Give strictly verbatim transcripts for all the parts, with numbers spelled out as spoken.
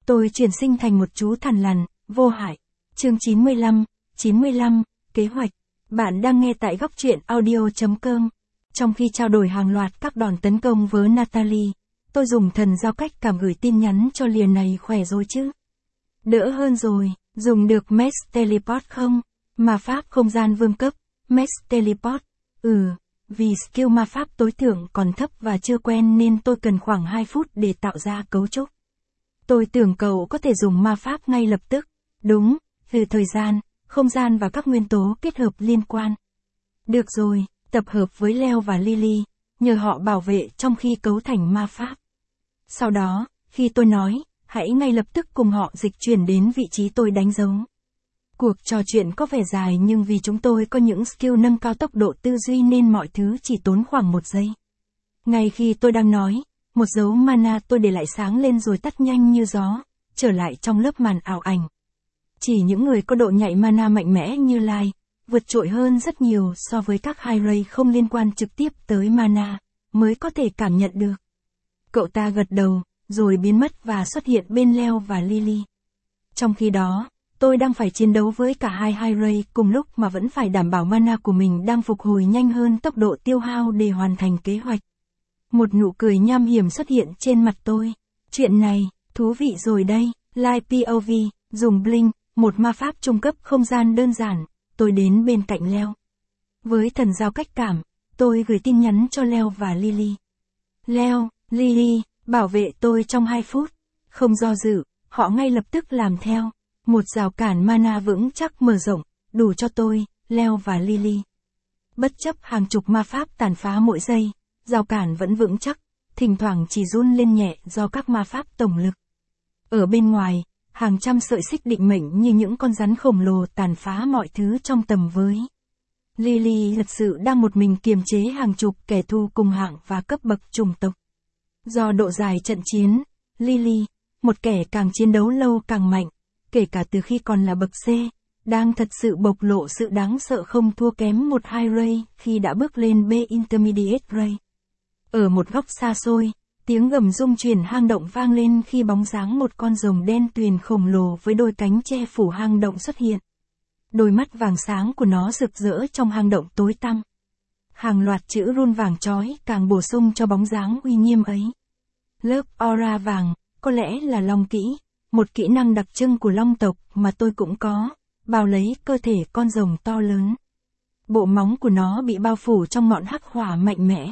Tôi chuyển sinh thành một chú thằn lằn, vô hại. Chương chín mươi lăm, chín mươi lăm, kế hoạch. Bạn đang nghe tại góc truyện audio chấm com. Trong khi trao đổi hàng loạt các đòn tấn công với Natalie, tôi dùng thần giao cách cảm gửi tin nhắn cho liền này khỏe rồi chứ. Đỡ hơn rồi, dùng được Mesh Teleport không? Ma pháp không gian vương cấp, Mesh Teleport. Ừ, vì skill ma pháp tối thượng còn thấp và chưa quen nên tôi cần khoảng hai phút để tạo ra cấu trúc. Tôi tưởng cậu có thể dùng ma pháp ngay lập tức. Đúng, từ thời gian, không gian và các nguyên tố kết hợp liên quan. Được rồi, tập hợp với Leo và Lily, nhờ họ bảo vệ trong khi cấu thành ma pháp. Sau đó, khi tôi nói, hãy ngay lập tức cùng họ dịch chuyển đến vị trí tôi đánh dấu. Cuộc trò chuyện có vẻ dài nhưng vì chúng tôi có những skill nâng cao tốc độ tư duy nên mọi thứ chỉ tốn khoảng một giây. Ngay khi tôi đang nói, một dấu mana tôi để lại sáng lên rồi tắt nhanh như gió, trở lại trong lớp màn ảo ảnh. Chỉ những người có độ nhạy mana mạnh mẽ như Lai, vượt trội hơn rất nhiều so với các high ray không liên quan trực tiếp tới mana, mới có thể cảm nhận được. Cậu ta gật đầu, rồi biến mất và xuất hiện bên Leo và Lily. Trong khi đó, tôi đang phải chiến đấu với cả hai high ray cùng lúc mà vẫn phải đảm bảo mana của mình đang phục hồi nhanh hơn tốc độ tiêu hao để hoàn thành kế hoạch. Một nụ cười nham hiểm xuất hiện trên mặt tôi. Chuyện này, thú vị rồi đây. Live pê ô vê, dùng Blink, một ma pháp trung cấp không gian đơn giản, tôi đến bên cạnh Leo. Với thần giao cách cảm, tôi gửi tin nhắn cho Leo và Lily. Leo, Lily, bảo vệ tôi trong hai phút. Không do dự, họ ngay lập tức làm theo. Một rào cản mana vững chắc mở rộng, đủ cho tôi, Leo và Lily. Bất chấp hàng chục ma pháp tàn phá mỗi giây, rào cản vẫn vững chắc, thỉnh thoảng chỉ run lên nhẹ do các ma pháp tổng lực. Ở bên ngoài, hàng trăm sợi xích định mệnh như những con rắn khổng lồ tàn phá mọi thứ trong tầm với. Lily thật sự đang một mình kiềm chế hàng chục kẻ thù cùng hạng và cấp bậc chủng tộc. Do độ dài trận chiến, Lily, một kẻ càng chiến đấu lâu càng mạnh, kể cả từ khi còn là bậc C, đang thật sự bộc lộ sự đáng sợ không thua kém một high ray khi đã bước lên B Intermediate Ray. Ở một góc xa xôi, tiếng gầm rung chuyển hang động vang lên khi bóng dáng một con rồng đen tuyền khổng lồ với đôi cánh che phủ hang động xuất hiện. Đôi mắt vàng sáng của nó rực rỡ trong hang động tối tăm. Hàng loạt chữ run vàng chói càng bổ sung cho bóng dáng uy nghiêm ấy. Lớp aura vàng, có lẽ là long kỹ, một kỹ năng đặc trưng của long tộc mà tôi cũng có, bao lấy cơ thể con rồng to lớn. Bộ móng của nó bị bao phủ trong ngọn hắc hỏa mạnh mẽ.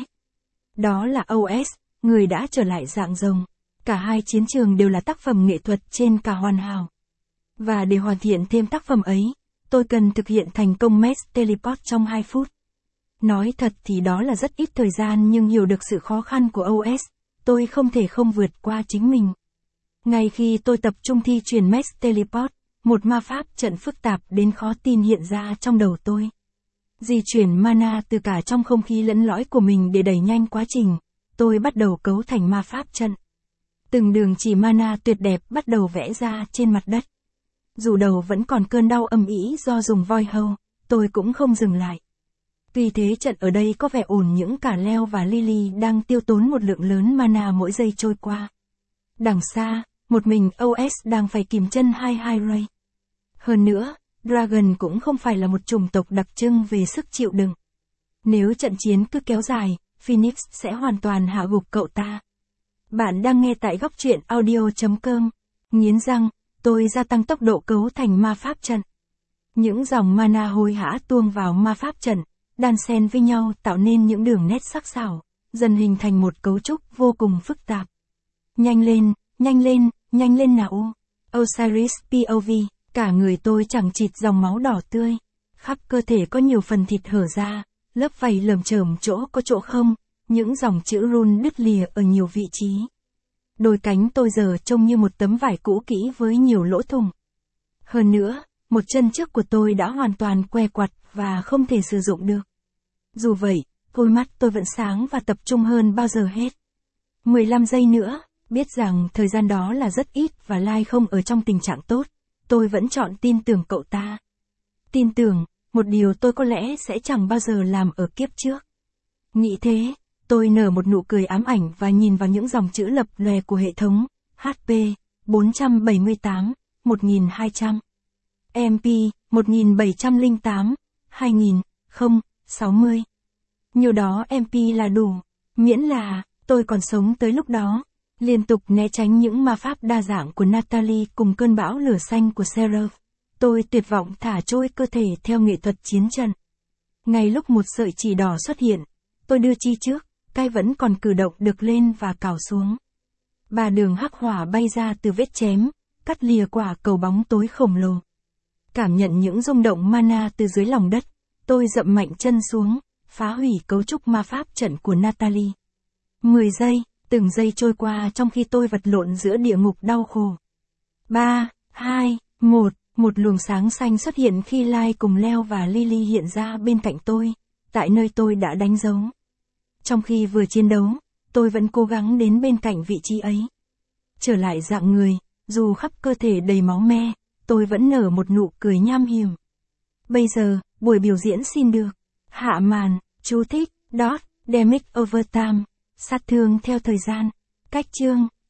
Đó là ô ét, người đã trở lại dạng rồng. Cả hai chiến trường đều là tác phẩm nghệ thuật trên cả hoàn hảo. Và để hoàn thiện thêm tác phẩm ấy, tôi cần thực hiện thành công Mesh Teleport trong hai phút. Nói thật thì đó là rất ít thời gian nhưng hiểu được sự khó khăn của ô ét, tôi không thể không vượt qua chính mình. Ngay khi tôi tập trung thi triển Mesh Teleport, một ma pháp trận phức tạp đến khó tin hiện ra trong đầu tôi. Di chuyển mana từ cả trong không khí lẫn lõi của mình để đẩy nhanh quá trình, tôi bắt đầu cấu thành ma pháp trận. Từng đường chỉ mana tuyệt đẹp bắt đầu vẽ ra trên mặt đất. Dù đầu vẫn còn cơn đau âm ỉ do dùng voi hâu, tôi cũng không dừng lại. Tuy thế trận ở đây có vẻ ổn những cả Leo và Lily đang tiêu tốn một lượng lớn mana mỗi giây trôi qua. Đằng xa, một mình ô ét đang phải kìm chân hai high ray. Hơn nữa, Dragon cũng không phải là một chủng tộc đặc trưng về sức chịu đựng. Nếu trận chiến cứ kéo dài, Phoenix sẽ hoàn toàn hạ gục cậu ta. Bạn đang nghe tại góc truyện audio chấm com. Nghiến răng, tôi gia tăng tốc độ cấu thành ma pháp trận. Những dòng mana hối hả tuông vào ma pháp trận, đan xen với nhau tạo nên những đường nét sắc sảo, dần hình thành một cấu trúc vô cùng phức tạp. Nhanh lên, nhanh lên, nhanh lên nào. Osiris pê ô vê, cả người tôi chẳng chịt dòng máu đỏ tươi. Khắp cơ thể có nhiều phần thịt hở ra, lớp vảy lởm chởm chỗ có chỗ không, những dòng chữ run đứt lìa ở nhiều vị trí. Đôi cánh tôi giờ trông như một tấm vải cũ kỹ với nhiều lỗ thủng. Hơn nữa, một chân trước của tôi đã hoàn toàn que quặt và không thể sử dụng được. Dù vậy, đôi mắt tôi vẫn sáng và tập trung hơn bao giờ hết. mười lăm giây nữa, biết rằng thời gian đó là rất ít và Lai không ở trong tình trạng tốt, tôi vẫn chọn tin tưởng cậu ta. Tin tưởng, một điều tôi có lẽ sẽ chẳng bao giờ làm ở kiếp trước. Nghĩ thế, tôi nở một nụ cười ám ảnh và nhìn vào những dòng chữ lập lòe của hệ thống, hát pê, bốn trăm bảy mươi tám, một nghìn hai trăm. em pê, một nghìn bảy trăm lẻ tám, hai nghìn, không, sáu mươi. Nhiều đó em pê là đủ. Miễn là, tôi còn sống tới lúc đó. Liên tục né tránh những ma pháp đa dạng của Natalie cùng cơn bão lửa xanh của Seraph. Tôi tuyệt vọng thả trôi cơ thể theo nghệ thuật chiến trận. Ngay lúc một sợi chỉ đỏ xuất hiện, tôi đưa chi trước, cai vẫn còn cử động được lên và cào xuống. Ba đường hắc hỏa bay ra từ vết chém, cắt lìa quả cầu bóng tối khổng lồ. Cảm nhận những rung động mana từ dưới lòng đất, tôi dậm mạnh chân xuống, phá hủy cấu trúc ma pháp trận của Natalie. mười giây, từng giây trôi qua trong khi tôi vật lộn giữa địa ngục đau khổ. ba, hai, một, một luồng sáng xanh xuất hiện khi Lai cùng Leo và Lily hiện ra bên cạnh tôi, tại nơi tôi đã đánh dấu. Trong khi vừa chiến đấu, tôi vẫn cố gắng đến bên cạnh vị trí ấy. Trở lại dạng người, dù khắp cơ thể đầy máu me, tôi vẫn nở một nụ cười nham hiểm. Bây giờ, buổi biểu diễn xin được hạ màn. Chú thích, dot, damage over time, sát thương theo thời gian. Cách chương